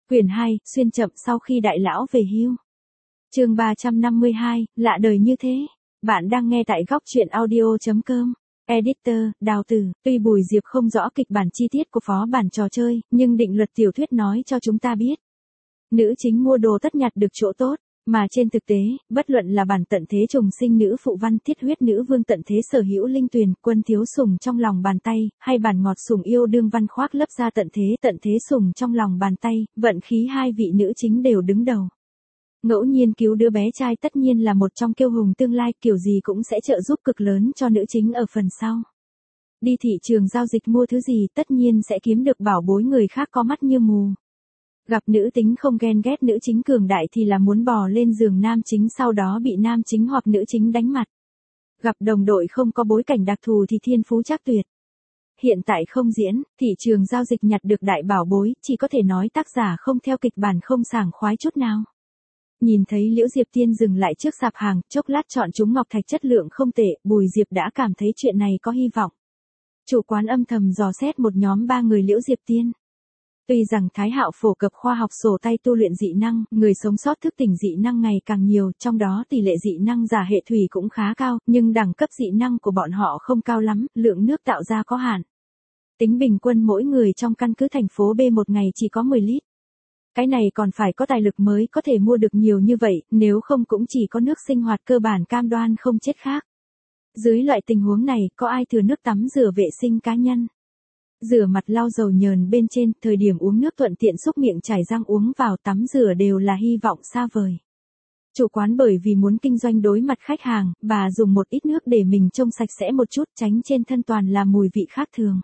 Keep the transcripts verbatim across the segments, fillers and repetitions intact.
Quyển hai, xuyên chậm sau khi đại lão về hưu. Chương ba trăm năm mươi hai, lạ đời như thế. Bạn đang nghe tại góc truyện audio chấm com. Editor, Đào Tử. Tuy Bùi Diệp không rõ kịch bản chi tiết của phó bản trò chơi, nhưng định luật tiểu thuyết nói cho chúng ta biết. Nữ chính mua đồ tất nhặt được chỗ tốt, mà trên thực tế, bất luận là bản tận thế trùng sinh nữ phụ văn thiết huyết nữ vương tận thế sở hữu linh tuyền, quân thiếu sủng trong lòng bàn tay, hay bản ngọt sủng yêu đương văn khoác lấp ra tận thế tận thế sủng trong lòng bàn tay, vận khí hai vị nữ chính đều đứng đầu. Ngẫu nhiên cứu đứa bé trai tất nhiên là một trong kiêu hùng tương lai, kiểu gì cũng sẽ trợ giúp cực lớn cho nữ chính ở phần sau. Đi thị trường giao dịch mua thứ gì tất nhiên sẽ kiếm được bảo bối người khác có mắt như mù. Gặp nữ tính không ghen ghét nữ chính cường đại thì là muốn bò lên giường nam chính, sau đó bị nam chính hoặc nữ chính đánh mặt. Gặp đồng đội không có bối cảnh đặc thù thì thiên phú trác tuyệt. Hiện tại không diễn, thị trường giao dịch nhặt được đại bảo bối, chỉ có thể nói tác giả không theo kịch bản không sảng khoái chút nào. Nhìn thấy Liễu Diệp Tiên dừng lại trước sạp hàng, chốc lát chọn chúng ngọc thạch chất lượng không tệ, Bùi Diệp đã cảm thấy chuyện này có hy vọng. Chủ quán âm thầm dò xét một nhóm ba người Liễu Diệp Tiên. Tuy rằng Thái Hạo phổ cập khoa học sổ tay tu luyện dị năng, người sống sót thức tỉnh dị năng ngày càng nhiều, trong đó tỷ lệ dị năng giả hệ thủy cũng khá cao, nhưng đẳng cấp dị năng của bọn họ không cao lắm, lượng nước tạo ra có hạn. Tính bình quân mỗi người trong căn cứ thành phố B một ngày chỉ có mười lít. Cái này còn phải có tài lực mới có thể mua được nhiều như vậy, nếu không cũng chỉ có nước sinh hoạt cơ bản cam đoan không chết khác. Dưới loại tình huống này, có ai thừa nước tắm rửa vệ sinh cá nhân? Rửa mặt lau dầu nhờn bên trên, thời điểm uống nước thuận tiện xúc miệng chảy răng uống vào tắm rửa đều là hy vọng xa vời. Chủ quán bởi vì muốn kinh doanh đối mặt khách hàng, bà dùng một ít nước để mình trông sạch sẽ một chút, tránh trên thân toàn là mùi vị khác thường.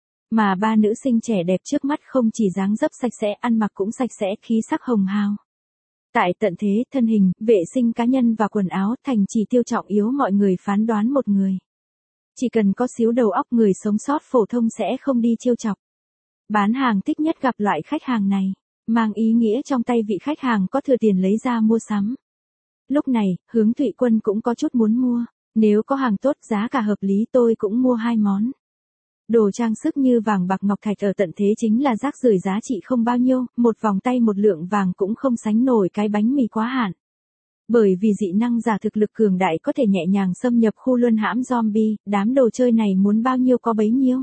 Mà ba nữ sinh trẻ đẹp trước mắt không chỉ dáng dấp sạch sẽ, ăn mặc cũng sạch sẽ, khí sắc hồng hào. Tại tận thế, thân hình, vệ sinh cá nhân và quần áo thành chỉ tiêu trọng yếu mọi người phán đoán một người. Chỉ cần có xíu đầu óc, người sống sót phổ thông sẽ không đi trêu chọc. Bán hàng thích nhất gặp loại khách hàng này, mang ý nghĩa trong tay vị khách hàng có thừa tiền lấy ra mua sắm. Lúc này, Hướng Thụy Quân cũng có chút muốn mua, nếu có hàng tốt giá cả hợp lý tôi cũng mua hai món. Đồ trang sức như vàng bạc ngọc thạch ở tận thế chính là rác rưởi giá trị không bao nhiêu, một vòng tay một lượng vàng cũng không sánh nổi cái bánh mì quá hạn. Bởi vì dị năng giả thực lực cường đại có thể nhẹ nhàng xâm nhập khu luân hãm zombie, đám đồ chơi này muốn bao nhiêu có bấy nhiêu.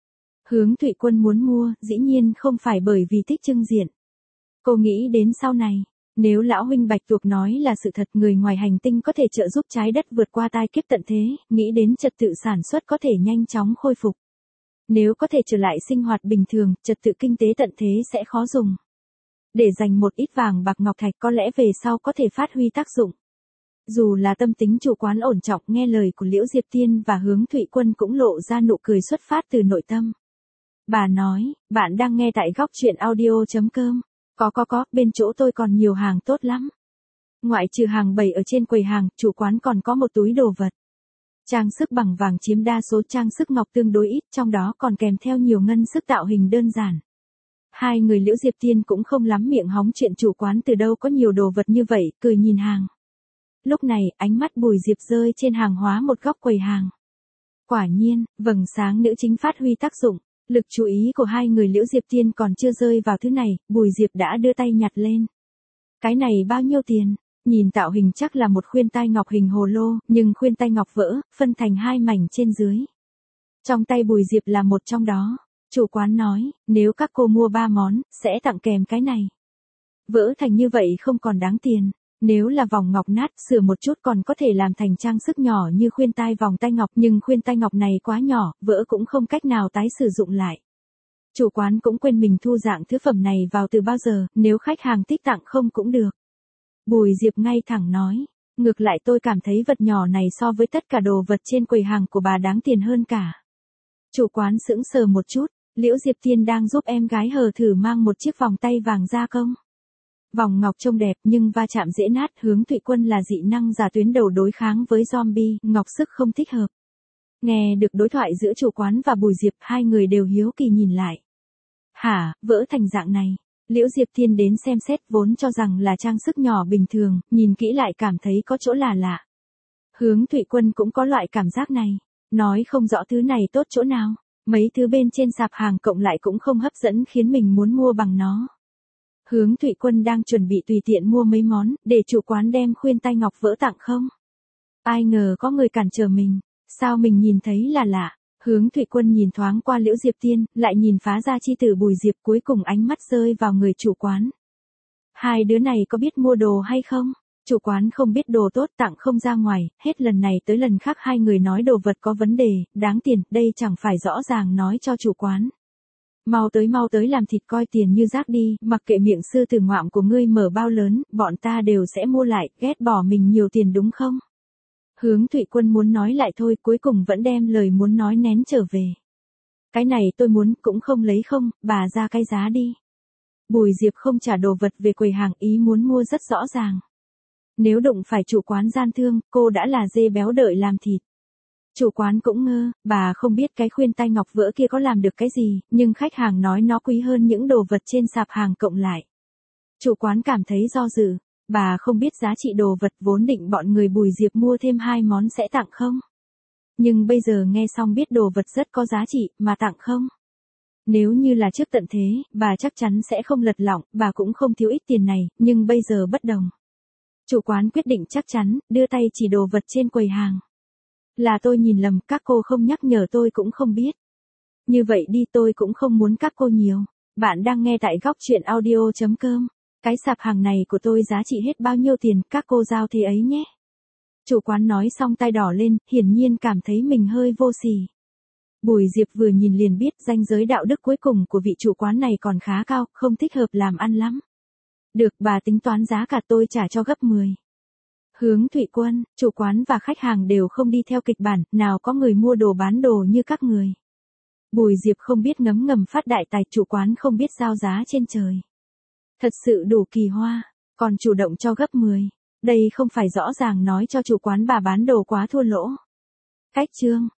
Hướng Thụy Quân muốn mua, dĩ nhiên không phải bởi vì thích trưng diện. Cô nghĩ đến sau này, nếu lão huynh Bạch Tuộc nói là sự thật, người ngoài hành tinh có thể trợ giúp trái đất vượt qua tai kiếp tận thế, nghĩ đến trật tự sản xuất có thể nhanh chóng khôi phục. Nếu có thể trở lại sinh hoạt bình thường, trật tự kinh tế tận thế sẽ khó dùng. Để dành một ít vàng bạc ngọc thạch có lẽ về sau có thể phát huy tác dụng. Dù là tâm tính chủ quán ổn trọng, nghe lời của Liễu Diệp Tiên và Hướng Thụy Quân cũng lộ ra nụ cười xuất phát từ nội tâm. Bà nói, bạn đang nghe tại góc truyện audio chấm com. Có có có, bên chỗ tôi còn nhiều hàng tốt lắm. Ngoại trừ hàng bày ở trên quầy hàng, chủ quán còn có một túi đồ vật. Trang sức bằng vàng chiếm đa số, trang sức ngọc tương đối ít, trong đó còn kèm theo nhiều ngân sức tạo hình đơn giản. Hai người Liễu Diệp Tiên cũng không lắm miệng hóng chuyện chủ quán từ đâu có nhiều đồ vật như vậy, cười nhìn hàng. Lúc này, ánh mắt Bùi Diệp rơi trên hàng hóa một góc quầy hàng. Quả nhiên, vầng sáng nữ chính phát huy tác dụng, lực chú ý của hai người Liễu Diệp Tiên còn chưa rơi vào thứ này, Bùi Diệp đã đưa tay nhặt lên. Cái này bao nhiêu tiền? Nhìn tạo hình chắc là một khuyên tai ngọc hình hồ lô, nhưng khuyên tai ngọc vỡ, phân thành hai mảnh trên dưới. Trong tay Bùi Diệp là một trong đó. Chủ quán nói, nếu các cô mua ba món, sẽ tặng kèm cái này. Vỡ thành như vậy không còn đáng tiền. Nếu là vòng ngọc nát, sửa một chút còn có thể làm thành trang sức nhỏ như khuyên tai vòng tay ngọc, nhưng khuyên tai ngọc này quá nhỏ, vỡ cũng không cách nào tái sử dụng lại. Chủ quán cũng quên mình thu dạng thứ phẩm này vào từ bao giờ, nếu khách hàng thích tặng không cũng được. Bùi Diệp ngay thẳng nói, ngược lại tôi cảm thấy vật nhỏ này so với tất cả đồ vật trên quầy hàng của bà đáng tiền hơn cả. Chủ quán sững sờ một chút, Liễu Diệp Tiên đang giúp em gái hờ thử mang một chiếc vòng tay vàng ra công. Vòng ngọc trông đẹp nhưng va chạm dễ nát, Hướng Thụy Quân là dị năng giả tuyến đầu đối kháng với zombie, ngọc sức không thích hợp. Nghe được đối thoại giữa chủ quán và Bùi Diệp, hai người đều hiếu kỳ nhìn lại. Hả, vỡ thành dạng này. Liễu Diệp Tiên đến xem xét vốn cho rằng là trang sức nhỏ bình thường, nhìn kỹ lại cảm thấy có chỗ là lạ. Hướng Thụy Quân cũng có loại cảm giác này, nói không rõ thứ này tốt chỗ nào, mấy thứ bên trên sạp hàng cộng lại cũng không hấp dẫn khiến mình muốn mua bằng nó. Hướng Thụy Quân đang chuẩn bị tùy tiện mua mấy món, để chủ quán đem khuyên tai ngọc vỡ tặng không? Ai ngờ có người cản trở mình, sao mình nhìn thấy là lạ. Hướng Thụy Quân nhìn thoáng qua Liễu Diệp Tiên, lại nhìn phá gia chi tử Bùi Diệp, cuối cùng ánh mắt rơi vào người chủ quán. Hai đứa này có biết mua đồ hay không? Chủ quán không biết đồ tốt tặng không ra ngoài, hết lần này tới lần khác hai người nói đồ vật có vấn đề, đáng tiền, đây chẳng phải rõ ràng nói cho chủ quán. Mau tới mau tới làm thịt coi tiền như rác đi, mặc kệ miệng sư tử ngoạm của ngươi mở bao lớn, bọn ta đều sẽ mua lại, ghét bỏ mình nhiều tiền đúng không? Hướng Thụy Quân muốn nói lại thôi, cuối cùng vẫn đem lời muốn nói nén trở về. Cái này tôi muốn, cũng không lấy không, bà ra cái giá đi. Bùi Diệp không trả đồ vật về quầy hàng, ý muốn mua rất rõ ràng. Nếu đụng phải chủ quán gian thương, cô đã là dê béo đợi làm thịt. Chủ quán cũng ngơ, bà không biết cái khuyên tai ngọc vỡ kia có làm được cái gì, nhưng khách hàng nói nó quý hơn những đồ vật trên sạp hàng cộng lại. Chủ quán cảm thấy do dự, bà không biết giá trị đồ vật, vốn định bọn người Bùi Diệp mua thêm hai món sẽ tặng không. Nhưng bây giờ nghe xong biết đồ vật rất có giá trị, mà tặng không. Nếu như là trước tận thế, bà chắc chắn sẽ không lật lọng, bà cũng không thiếu ít tiền này, nhưng bây giờ bất đồng. Chủ quán quyết định chắc chắn, đưa tay chỉ đồ vật trên quầy hàng. Là tôi nhìn lầm, các cô không nhắc nhở tôi cũng không biết. Như vậy đi, tôi cũng không muốn các cô nhiều. Bạn đang nghe tại góc truyện audio chấm com. Cái sạp hàng này của tôi giá trị hết bao nhiêu tiền, các cô giao thế ấy nhé. Chủ quán nói xong tay đỏ lên, hiển nhiên cảm thấy mình hơi vô sỉ. Bùi Diệp vừa nhìn liền biết ranh giới đạo đức cuối cùng của vị chủ quán này còn khá cao, không thích hợp làm ăn lắm. Được, bà tính toán giá cả tôi trả cho gấp mười. Hướng Thụy Quân, chủ quán và khách hàng đều không đi theo kịch bản, nào có người mua đồ bán đồ như các người. Bùi Diệp không biết ngấm ngầm phát đại tài, chủ quán không biết giao giá trên trời. Thật sự đủ kỳ hoa, còn chủ động cho gấp mười. Đây không phải rõ ràng nói cho chủ quán bà bán đồ quá thua lỗ. Cách chương.